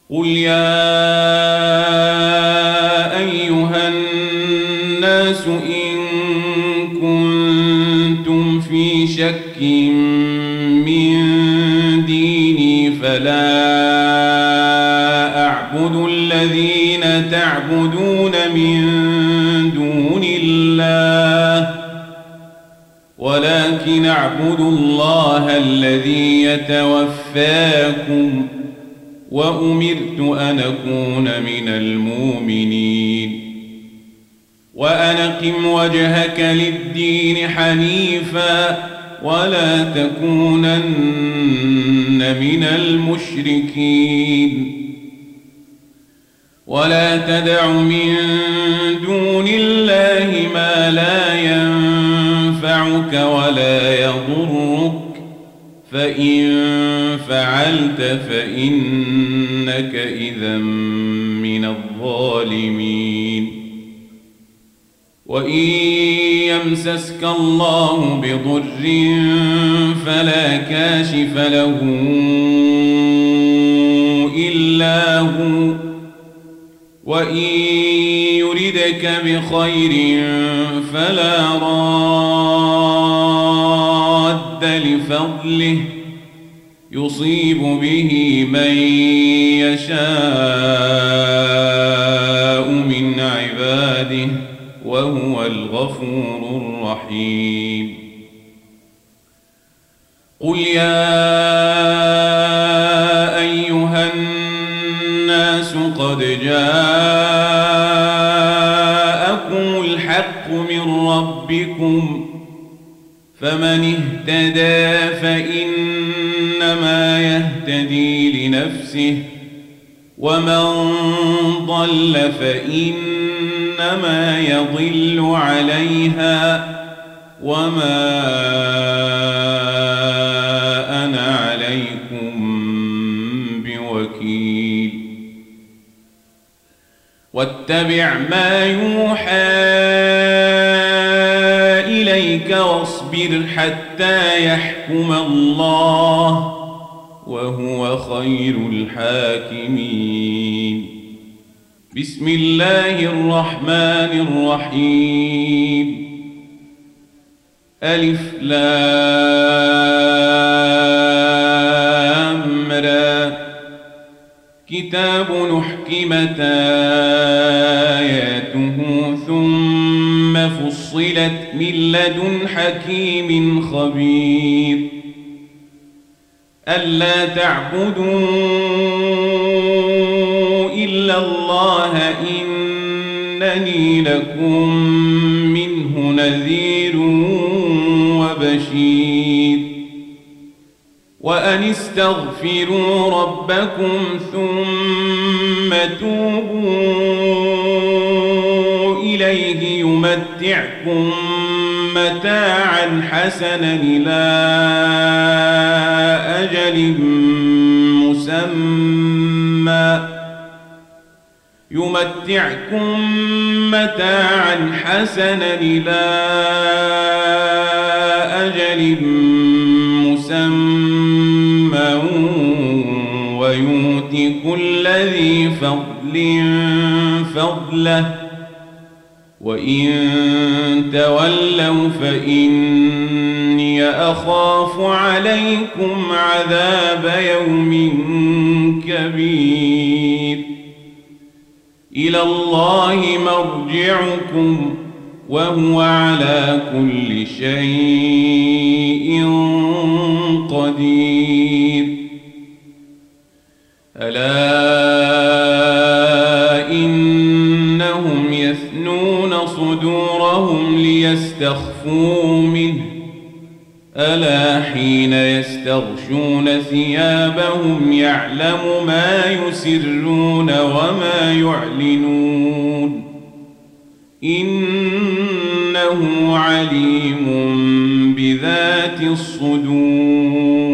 قل يا أيها الناس إن كنتم في شك من ديني فلا أعبد الذين تعبدون من دون الله ولكن أعبد الله الذي يتوفاكم وأمرت أن أكون من المؤمنين وأن أقم وجهك للدين حنيفا ولا تكونن من المشركين ولا تدع من دون الله ما لا ينفعك ولا يضرك فإن فعلت فإنك إذا من الظالمين وإن يمسسك الله بضر فلا كاشف له إلا هو وإن يردك بخير فلا راد لفضله يصيب به من يشاء من عباده وهو الغفور الرحيم قل يا أيها الناس قد جاءكم الحق من ربكم فمن اهتدى فإنما يهتدي لنفسه ومن ضل فإنما يضل عليها وما أنا عليكم بوكيل واتبع ما يوحى إليك واصبر حتى يحكم الله وهو خير الحاكمين بسم الله الرحمن الرحيم ألف لام را كتاب أحكمت آياته ثم فصلت من لدن حكيم خبير ألا تعبدوا إلا الله إنني لكم منه نذير وبشير وأن استغفروا ربكم ثم توبوا إليه يمتعكم متاعا حسنا إلى أجل مسمى ويؤت كل ذي فضل فضله وإن تولوا فإني أخاف عليكم عذاب يوم كبير إلى الله مرجعكم وهو على كل شيء قدير ألا إنهم يثنون صدورهم ليستخفوا منه ألا حين يستغشون ثيابهم يعلم ما يسرون وما يعلنون إنه عليم بذات الصدور